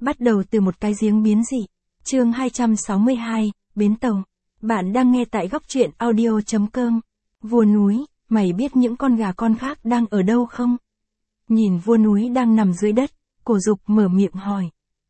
Bắt đầu từ một cái giếng biến dị. Chương 262, Bến tàu. Bạn đang nghe tại góc truyện audio.com. Vua núi, mày biết những con gà con khác đang ở đâu không? Nhìn vua núi đang nằm dưới đất, Cổ Dục mở miệng hỏi.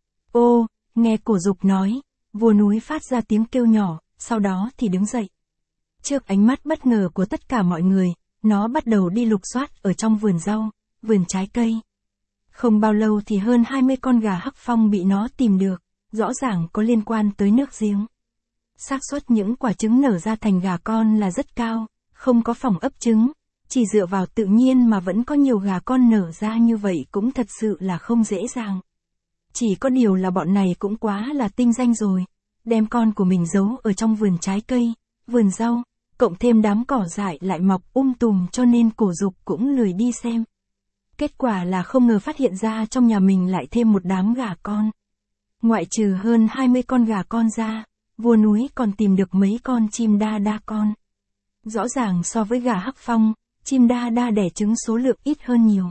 Ô, nghe Cổ Dục nói, vua núi phát ra tiếng kêu nhỏ, sau đó thì đứng dậy. Trước ánh mắt bất ngờ của tất cả mọi người, nó bắt đầu đi lục soát ở trong vườn rau, vườn trái cây. Không bao lâu thì hơn 20 con gà hắc phong bị nó tìm được, rõ ràng có liên quan tới nước giếng. Xác suất những quả trứng nở ra thành gà con là rất cao, không có phòng ấp trứng, chỉ dựa vào tự nhiên mà vẫn có nhiều gà con nở ra như vậy cũng thật sự là không dễ dàng. Chỉ có điều là bọn này cũng quá là tinh danh rồi, đem con của mình giấu ở trong vườn trái cây, vườn rau, cộng thêm đám cỏ dại lại mọc tùm cho nên Cổ Dục cũng lười đi xem. Kết quả là không ngờ phát hiện ra trong nhà mình lại thêm một đám gà con. Ngoại trừ hơn 20 con gà con ra, vua núi còn tìm được mấy con chim đa đa con. Rõ ràng so với gà hắc phong, chim đa đa đẻ trứng số lượng ít hơn nhiều.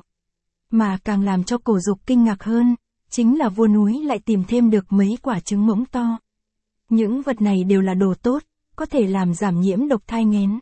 Mà càng làm cho Cổ Dục kinh ngạc hơn, chính là vua núi lại tìm thêm được mấy quả trứng ngỗng to. Những vật này đều là đồ tốt, có thể làm giảm nhiễm độc thai nghén.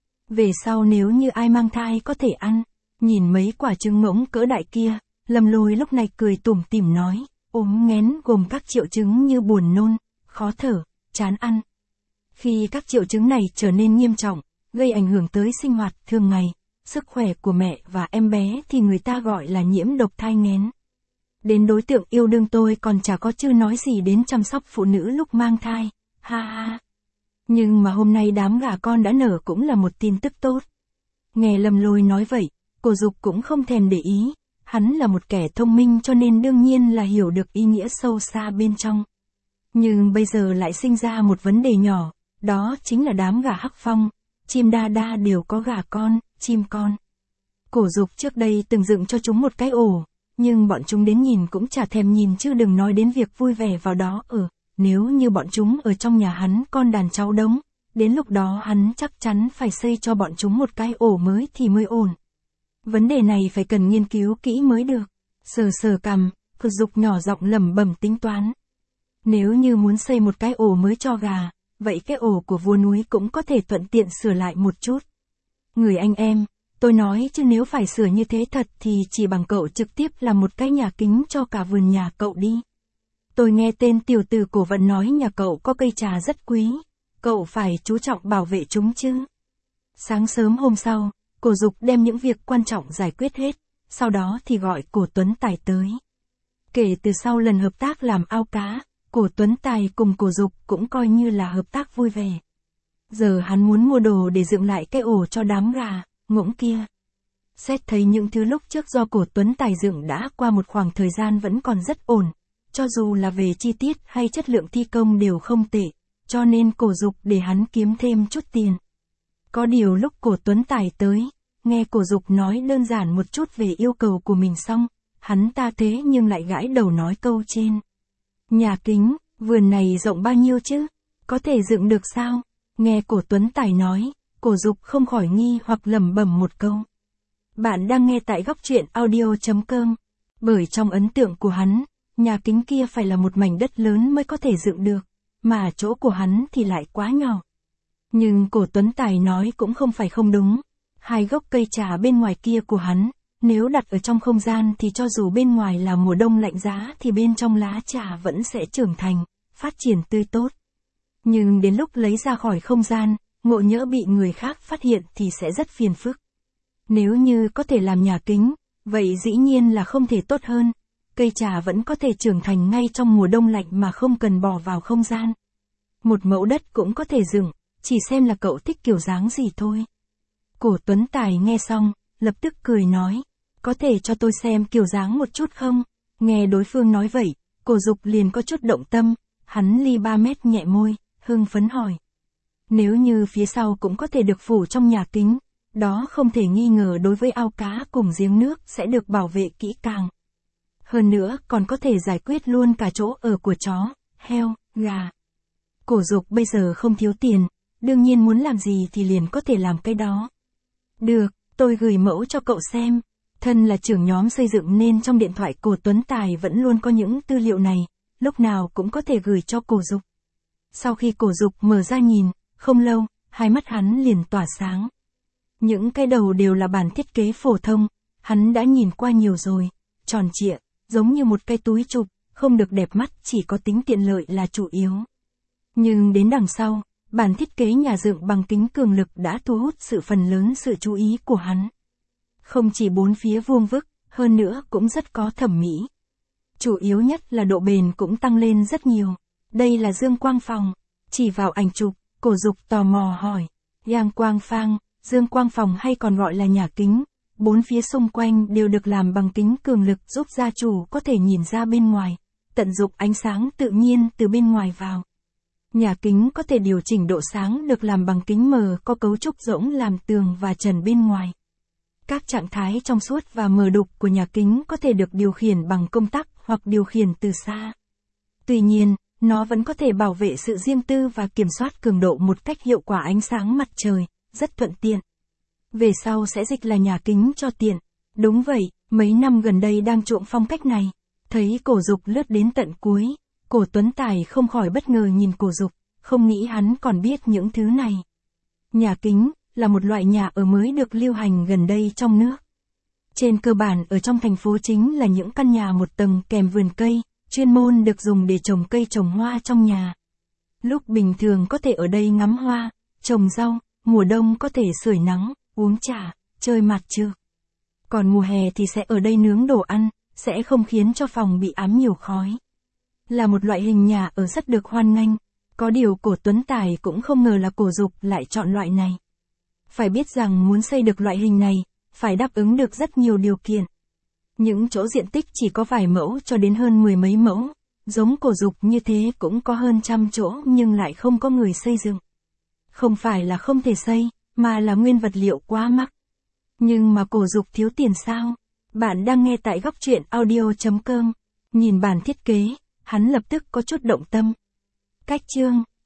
Về sau nếu như ai mang thai có thể ăn. Nhìn mấy quả trứng ngỗng cỡ đại kia, Lâm Lôi lúc này cười tủm tỉm nói, ốm nghén gồm các triệu chứng như buồn nôn, khó thở, chán ăn. Khi các triệu chứng này trở nên nghiêm trọng, gây ảnh hưởng tới sinh hoạt thường ngày, sức khỏe của mẹ và em bé thì người ta gọi là nhiễm độc thai nghén. Đến đối tượng yêu đương tôi còn chả có chưa nói gì đến chăm sóc phụ nữ lúc mang thai, ha ha. Nhưng mà hôm nay đám gà con đã nở cũng là một tin tức tốt. Nghe Lâm Lôi nói vậy, Cổ Dục cũng không thèm để ý, hắn là một kẻ thông minh cho nên đương nhiên là hiểu được ý nghĩa sâu xa bên trong. Nhưng bây giờ lại sinh ra một vấn đề nhỏ, đó chính là đám gà hắc phong, chim đa đa đều có gà con, chim con. Cổ Dục trước đây từng dựng cho chúng một cái ổ, nhưng bọn chúng đến nhìn cũng chả thèm nhìn chứ đừng nói đến việc vui vẻ vào đó nếu như bọn chúng ở trong nhà hắn con đàn cháu đống, đến lúc đó hắn chắc chắn phải xây cho bọn chúng một cái ổ mới thì mới ổn. Vấn đề này phải cần nghiên cứu kỹ mới được. Sờ cằm, Cổ Dục nhỏ giọng lẩm bẩm tính toán. Nếu như muốn xây một cái ổ mới cho gà, vậy cái ổ của vua núi cũng có thể thuận tiện sửa lại một chút. Người anh em, tôi nói chứ nếu phải sửa như thế thật thì chỉ bằng cậu trực tiếp làm một cái nhà kính cho cả vườn nhà cậu đi. Tôi nghe tên tiểu tử Cổ Vận nói nhà cậu có cây trà rất quý, cậu phải chú trọng bảo vệ chúng chứ. Sáng sớm hôm sau, Cổ Dục đem những việc quan trọng giải quyết hết, sau đó thì gọi Cổ Tuấn Tài tới. Kể từ sau lần hợp tác làm ao cá, Cổ Tuấn Tài cùng Cổ Dục cũng coi như là hợp tác vui vẻ. Giờ hắn muốn mua đồ để dựng lại cái ổ cho đám gà, ngỗng kia. Xét thấy những thứ lúc trước do Cổ Tuấn Tài dựng đã qua một khoảng thời gian vẫn còn rất ổn, cho dù là về chi tiết hay chất lượng thi công đều không tệ, cho nên Cổ Dục để hắn kiếm thêm chút tiền. Có điều lúc Cổ Tuấn Tài tới, nghe Cổ Dục nói đơn giản một chút về yêu cầu của mình xong, hắn ta thế nhưng lại gãi đầu nói câu trên. Nhà kính, vườn này rộng bao nhiêu chứ? Có thể dựng được sao? Nghe Cổ Tuấn Tài nói, Cổ Dục không khỏi nghi hoặc lẩm bẩm một câu. Bạn đang nghe tại góc truyện audio.com. Bởi trong ấn tượng của hắn, nhà kính kia phải là một mảnh đất lớn mới có thể dựng được, mà chỗ của hắn thì lại quá nhỏ. Nhưng Cổ Tuấn Tài nói cũng không phải không đúng. Hai gốc cây trà bên ngoài kia của hắn, nếu đặt ở trong không gian thì cho dù bên ngoài là mùa đông lạnh giá thì bên trong lá trà vẫn sẽ trưởng thành, phát triển tươi tốt. Nhưng đến lúc lấy ra khỏi không gian, ngộ nhỡ bị người khác phát hiện thì sẽ rất phiền phức. Nếu như có thể làm nhà kính, vậy dĩ nhiên là không thể tốt hơn. Cây trà vẫn có thể trưởng thành ngay trong mùa đông lạnh mà không cần bỏ vào không gian. Một mẫu đất cũng có thể dựng, chỉ xem là cậu thích kiểu dáng gì thôi. Cổ Tuấn Tài nghe xong, lập tức cười nói, có thể cho tôi xem kiểu dáng một chút không? Nghe đối phương nói vậy, Cổ Dục liền có chút động tâm, hắn ly 3 mét nhẹ môi, hưng phấn hỏi. Nếu như phía sau cũng có thể được phủ trong nhà kính, đó không thể nghi ngờ đối với ao cá cùng giếng nước sẽ được bảo vệ kỹ càng. Hơn nữa còn có thể giải quyết luôn cả chỗ ở của chó, heo, gà. Cổ Dục bây giờ không thiếu tiền, đương nhiên muốn làm gì thì liền có thể làm cái đó. Được, tôi gửi mẫu cho cậu xem. Thân là trưởng nhóm xây dựng nên trong điện thoại Cổ Tuấn Tài vẫn luôn có những tư liệu này, lúc nào cũng có thể gửi cho Cổ Dục. Sau khi Cổ Dục mở ra nhìn, không lâu, hai mắt hắn liền tỏa sáng. Những cái đầu đều là bản thiết kế phổ thông, hắn đã nhìn qua nhiều rồi, tròn trịa, giống như một cái túi chụp, không được đẹp mắt, chỉ có tính tiện lợi là chủ yếu. Nhưng đến đằng sau, bản thiết kế nhà dựng bằng kính cường lực đã thu hút phần lớn sự chú ý của hắn. Không chỉ bốn phía vuông vức, hơn nữa cũng rất có thẩm mỹ. Chủ yếu nhất là độ bền cũng tăng lên rất nhiều. Đây là dương quang phòng. Chỉ vào ảnh chụp, Cổ Dục tò mò hỏi. Yang quang phang, dương quang phòng hay còn gọi là nhà kính. Bốn phía xung quanh đều được làm bằng kính cường lực giúp gia chủ có thể nhìn ra bên ngoài, tận dụng ánh sáng tự nhiên từ bên ngoài vào. Nhà kính có thể điều chỉnh độ sáng, được làm bằng kính mờ có cấu trúc rỗng làm tường và trần bên ngoài. Các trạng thái trong suốt và mờ đục của nhà kính có thể được điều khiển bằng công tắc hoặc điều khiển từ xa. Tuy nhiên, nó vẫn có thể bảo vệ sự riêng tư và kiểm soát cường độ một cách hiệu quả ánh sáng mặt trời, rất thuận tiện. Về sau sẽ dịch là nhà kính cho tiện. Đúng vậy, mấy năm gần đây đang chuộng phong cách này. Thấy Cổ Dục lướt đến tận cuối, Cổ Tuấn Tài không khỏi bất ngờ nhìn Cổ Dục, không nghĩ hắn còn biết những thứ này. Nhà kính là một loại nhà ở mới được lưu hành gần đây trong nước. Trên cơ bản ở trong thành phố chính là những căn nhà một tầng kèm vườn cây, chuyên môn được dùng để trồng cây trồng hoa trong nhà. Lúc bình thường có thể ở đây ngắm hoa, trồng rau, mùa đông có thể sưởi nắng, uống trà, chơi mặt trược. Còn mùa hè thì sẽ ở đây nướng đồ ăn, sẽ không khiến cho phòng bị ám nhiều khói. Là một loại hình nhà ở rất được hoan nghênh. Có điều Cổ Tuấn Tài cũng không ngờ là Cổ Dục lại chọn loại này. Phải biết rằng muốn xây được loại hình này, phải đáp ứng được rất nhiều điều kiện. Những chỗ diện tích chỉ có vài mẫu cho đến hơn 10 mấy mẫu, giống Cổ Dục như thế cũng có hơn 100 chỗ nhưng lại không có người xây dựng. Không phải là không thể xây, mà là nguyên vật liệu quá mắc. Nhưng mà Cổ Dục thiếu tiền sao? Bạn đang nghe tại góc truyện audio.com. Nhìn bản thiết kế, hắn lập tức có chút động tâm. Cách chương